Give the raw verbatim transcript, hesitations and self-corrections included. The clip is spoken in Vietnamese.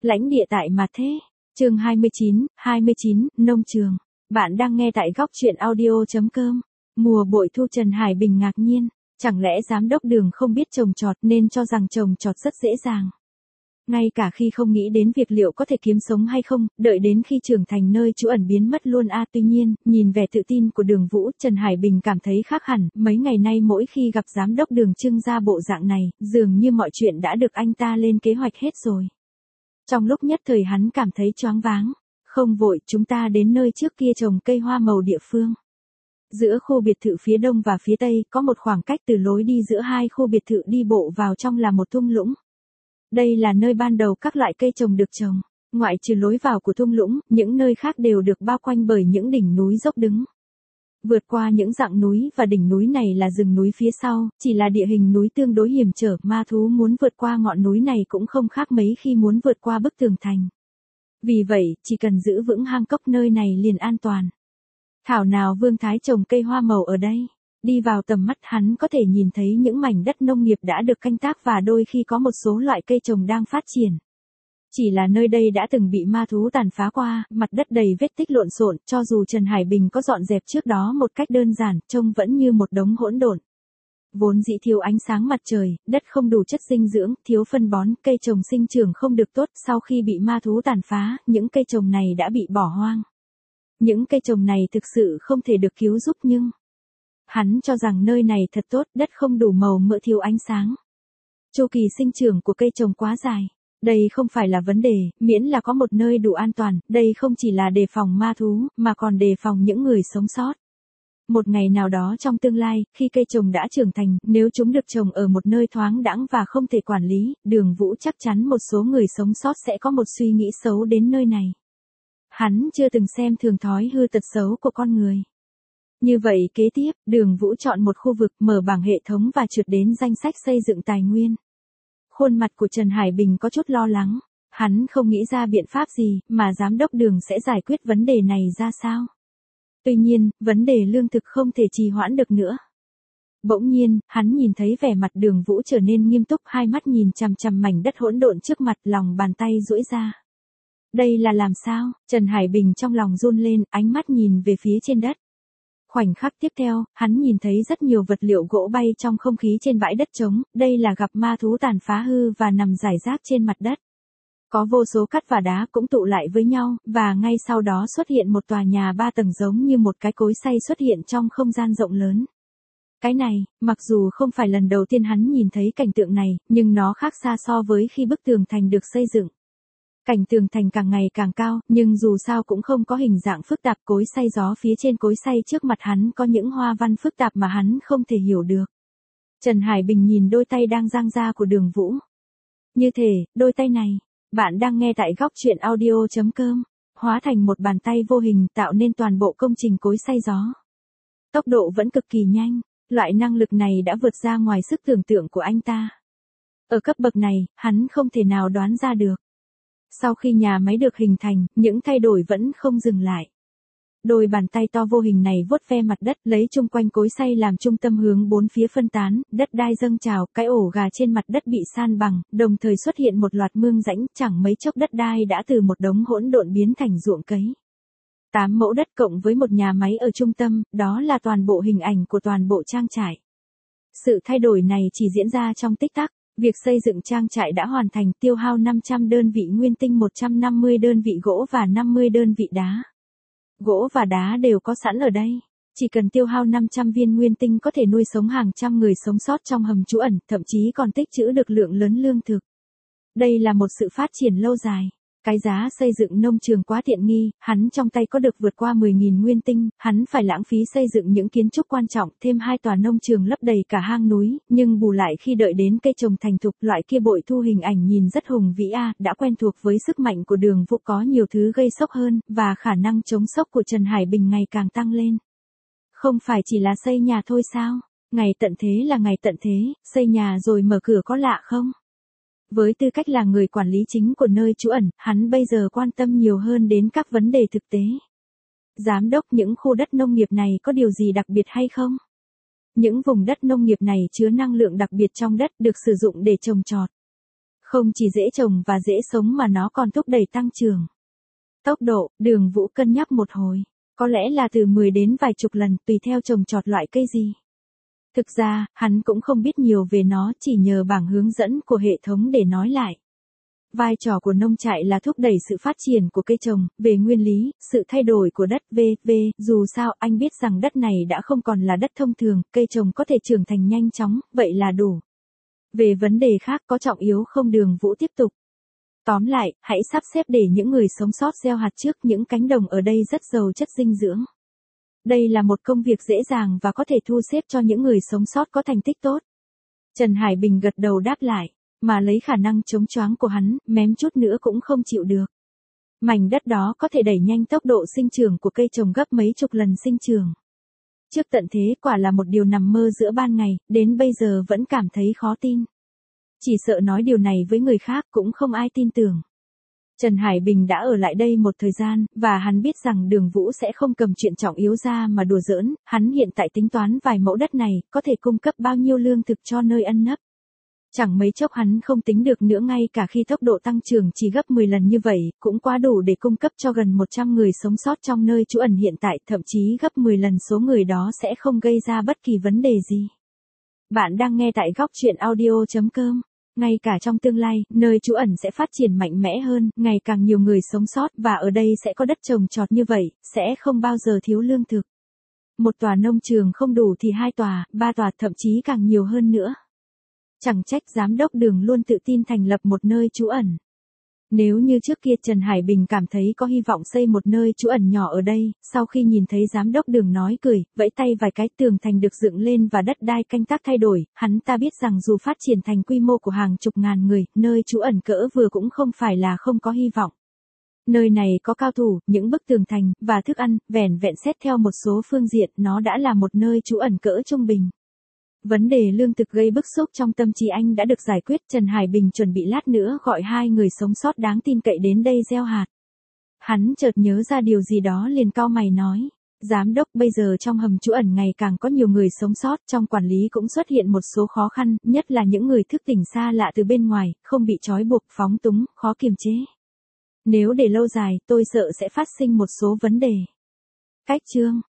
Lãnh địa tại Mà Thế. Chương hai mươi chín, hai mươi chín, nông trường. Bạn đang nghe tại góc truyện audio chấm com. Mùa bội thu Trần Hải Bình ngạc nhiên, chẳng lẽ giám đốc Đường không biết trồng trọt nên cho rằng trồng trọt rất dễ dàng. Ngay cả khi không nghĩ đến việc liệu có thể kiếm sống hay không, đợi đến khi trưởng thành nơi trú ẩn biến mất luôn a. À, tuy nhiên, nhìn vẻ tự tin của Đường Vũ, Trần Hải Bình cảm thấy khác hẳn, mấy ngày nay mỗi khi gặp giám đốc Đường trưng ra bộ dạng này, dường như mọi chuyện đã được anh ta lên kế hoạch hết rồi. Trong lúc nhất thời hắn cảm thấy choáng váng. Không vội, chúng ta đến nơi trước kia trồng cây hoa màu địa phương. Giữa khu biệt thự phía đông và phía tây, có một khoảng cách từ lối đi giữa hai khu biệt thự đi bộ vào trong là một thung lũng. Đây là nơi ban đầu các loại cây trồng được trồng. Ngoại trừ lối vào của thung lũng, những nơi khác đều được bao quanh bởi những đỉnh núi dốc đứng. Vượt qua những dặng núi và đỉnh núi này là rừng núi phía sau, chỉ là địa hình núi tương đối hiểm trở, ma thú muốn vượt qua ngọn núi này cũng không khác mấy khi muốn vượt qua bức tường thành. Vì vậy, chỉ cần giữ vững hang cốc nơi này liền an toàn. Thảo nào Vương Thái trồng cây hoa màu ở đây. Đi vào tầm mắt hắn có thể nhìn thấy những mảnh đất nông nghiệp đã được canh tác và đôi khi có một số loại cây trồng đang phát triển. Chỉ là nơi đây đã từng bị ma thú tàn phá qua, mặt đất đầy vết tích lộn xộn, cho dù Trần Hải Bình có dọn dẹp trước đó một cách đơn giản, trông vẫn như một đống hỗn độn. Vốn dĩ thiếu ánh sáng mặt trời, đất không đủ chất dinh dưỡng, thiếu phân bón, cây trồng sinh trưởng không được tốt, sau khi bị ma thú tàn phá, những cây trồng này đã bị bỏ hoang. Những cây trồng này thực sự không thể được cứu giúp nhưng hắn cho rằng nơi này thật tốt, đất không đủ màu mỡ, thiếu ánh sáng. Chu kỳ sinh trưởng của cây trồng quá dài. Đây không phải là vấn đề, miễn là có một nơi đủ an toàn, đây không chỉ là đề phòng ma thú, mà còn đề phòng những người sống sót. Một ngày nào đó trong tương lai, khi cây trồng đã trưởng thành, nếu chúng được trồng ở một nơi thoáng đãng và không thể quản lý, Đường Vũ chắc chắn một số người sống sót sẽ có một suy nghĩ xấu đến nơi này. Hắn chưa từng xem thường thói hư tật xấu của con người. Như vậy kế tiếp, Đường Vũ chọn một khu vực, mở bảng hệ thống và trượt đến danh sách xây dựng tài nguyên. Khuôn mặt của Trần Hải Bình có chút lo lắng. Hắn không nghĩ ra biện pháp gì mà giám đốc Đường sẽ giải quyết vấn đề này ra sao. Tuy nhiên, vấn đề lương thực không thể trì hoãn được nữa. Bỗng nhiên, hắn nhìn thấy vẻ mặt Đường Vũ trở nên nghiêm túc, hai mắt nhìn chằm chằm mảnh đất hỗn độn trước mặt, lòng bàn tay duỗi ra. Đây là làm sao? Trần Hải Bình trong lòng run lên, ánh mắt nhìn về phía trên đất. Khoảnh khắc tiếp theo, hắn nhìn thấy rất nhiều vật liệu gỗ bay trong không khí trên bãi đất trống, đây là gặp ma thú tàn phá hư và nằm rải rác trên mặt đất. Có vô số cát và đá cũng tụ lại với nhau, và ngay sau đó xuất hiện một tòa nhà ba tầng giống như một cái cối xay xuất hiện trong không gian rộng lớn. Cái này, mặc dù không phải lần đầu tiên hắn nhìn thấy cảnh tượng này, nhưng nó khác xa so với khi bức tường thành được xây dựng. Cảnh tường thành càng ngày càng cao, nhưng dù sao cũng không có hình dạng phức tạp, cối xay gió phía trên cối xay trước mặt hắn có những hoa văn phức tạp mà hắn không thể hiểu được. Trần Hải Bình nhìn đôi tay đang dang ra của Đường Vũ. Như thể, đôi tay này, bạn đang nghe tại góc truyện audio chấm com, hóa thành một bàn tay vô hình tạo nên toàn bộ công trình cối xay gió. Tốc độ vẫn cực kỳ nhanh, loại năng lực này đã vượt ra ngoài sức tưởng tượng của anh ta. Ở cấp bậc này, hắn không thể nào đoán ra được. Sau khi nhà máy được hình thành, những thay đổi vẫn không dừng lại. Đôi bàn tay to vô hình này vuốt ve mặt đất, lấy chung quanh cối xay làm trung tâm hướng bốn phía phân tán, đất đai dâng trào, cái ổ gà trên mặt đất bị san bằng, đồng thời xuất hiện một loạt mương rãnh, chẳng mấy chốc đất đai đã từ một đống hỗn độn biến thành ruộng cấy. Tám mẫu đất cộng với một nhà máy ở trung tâm, đó là toàn bộ hình ảnh của toàn bộ trang trại. Sự thay đổi này chỉ diễn ra trong tích tắc. Việc xây dựng trang trại đã hoàn thành, tiêu hao năm trăm đơn vị nguyên tinh, một trăm năm mươi đơn vị gỗ và năm mươi đơn vị đá. Gỗ và đá đều có sẵn ở đây. Chỉ cần tiêu hao năm trăm viên nguyên tinh có thể nuôi sống hàng trăm người sống sót trong hầm trú ẩn, thậm chí còn tích trữ được lượng lớn lương thực. Đây là một sự phát triển lâu dài. Cái giá xây dựng nông trường quá tiện nghi, hắn trong tay có được vượt qua mười nghìn nguyên tinh, hắn phải lãng phí xây dựng những kiến trúc quan trọng, thêm hai tòa nông trường lấp đầy cả hang núi, nhưng bù lại khi đợi đến cây trồng thành thục, loại kia bội thu hình ảnh nhìn rất hùng vĩ a, đã quen thuộc với sức mạnh của Đường Vũ, có nhiều thứ gây sốc hơn, và khả năng chống sốc của Trần Hải Bình ngày càng tăng lên. Không phải chỉ là xây nhà thôi sao? Ngày tận thế là ngày tận thế, xây nhà rồi mở cửa có lạ không? Với tư cách là người quản lý chính của nơi trú ẩn, hắn bây giờ quan tâm nhiều hơn đến các vấn đề thực tế. Giám đốc, những khu đất nông nghiệp này có điều gì đặc biệt hay không? Những vùng đất nông nghiệp này chứa năng lượng đặc biệt trong đất, được sử dụng để trồng trọt. Không chỉ dễ trồng và dễ sống mà nó còn thúc đẩy tăng trưởng. Tốc độ, Đường Vũ cân nhắc một hồi. Có lẽ là từ mười đến vài chục lần tùy theo trồng trọt loại cây gì. Thực ra, hắn cũng không biết nhiều về nó, chỉ nhờ bảng hướng dẫn của hệ thống để nói lại. Vai trò của nông trại là thúc đẩy sự phát triển của cây trồng, về nguyên lý, sự thay đổi của đất vân vân dù sao anh biết rằng đất này đã không còn là đất thông thường, cây trồng có thể trưởng thành nhanh chóng, vậy là đủ. Về vấn đề khác có trọng yếu không, Đường Vũ tiếp tục. Tóm lại, hãy sắp xếp để những người sống sót gieo hạt trước, những cánh đồng ở đây rất giàu chất dinh dưỡng. Đây là một công việc dễ dàng và có thể thu xếp cho những người sống sót có thành tích tốt. Trần Hải Bình gật đầu đáp lại, mà lấy khả năng chống choáng của hắn, mém chút nữa cũng không chịu được. Mảnh đất đó có thể đẩy nhanh tốc độ sinh trưởng của cây trồng gấp mấy chục lần sinh trưởng. Trước tận thế quả là một điều nằm mơ giữa ban ngày, đến bây giờ vẫn cảm thấy khó tin. Chỉ sợ nói điều này với người khác cũng không ai tin tưởng. Trần Hải Bình đã ở lại đây một thời gian, và hắn biết rằng Đường Vũ sẽ không cầm chuyện trọng yếu ra mà đùa giỡn, hắn hiện tại tính toán vài mẫu đất này, có thể cung cấp bao nhiêu lương thực cho nơi ẩn nấp. Chẳng mấy chốc hắn không tính được nữa, ngay cả khi tốc độ tăng trưởng chỉ gấp mười lần như vậy, cũng quá đủ để cung cấp cho gần một trăm người sống sót trong nơi trú ẩn hiện tại, thậm chí gấp mười lần số người đó sẽ không gây ra bất kỳ vấn đề gì. Bạn đang nghe tại góc truyện audio chấm com. Ngay cả trong tương lai, nơi trú ẩn sẽ phát triển mạnh mẽ hơn, ngày càng nhiều người sống sót và ở đây sẽ có đất trồng trọt như vậy, sẽ không bao giờ thiếu lương thực. Một tòa nông trường không đủ thì hai tòa, ba tòa, thậm chí càng nhiều hơn nữa. Chẳng trách giám đốc Đường luôn tự tin thành lập một nơi trú ẩn. Nếu như trước kia Trần Hải Bình cảm thấy có hy vọng xây một nơi trú ẩn nhỏ ở đây, sau khi nhìn thấy giám đốc Đường nói cười, vẫy tay vài cái, tường thành được dựng lên và đất đai canh tác thay đổi, hắn ta biết rằng dù phát triển thành quy mô của hàng chục ngàn người, nơi trú ẩn cỡ vừa cũng không phải là không có hy vọng. Nơi này có cao thủ, những bức tường thành, và thức ăn, vẻn vẹn xét theo một số phương diện, nó đã là một nơi trú ẩn cỡ trung bình. Vấn đề lương thực gây bức xúc trong tâm trí anh đã được giải quyết, Trần Hải Bình chuẩn bị lát nữa gọi hai người sống sót đáng tin cậy đến đây gieo hạt. Hắn chợt nhớ ra điều gì đó liền cau mày nói, giám đốc, bây giờ trong hầm trú ẩn ngày càng có nhiều người sống sót, trong quản lý cũng xuất hiện một số khó khăn, nhất là những người thức tỉnh xa lạ từ bên ngoài, không bị trói buộc, phóng túng, khó kiềm chế. Nếu để lâu dài, tôi sợ sẽ phát sinh một số vấn đề. Cách chương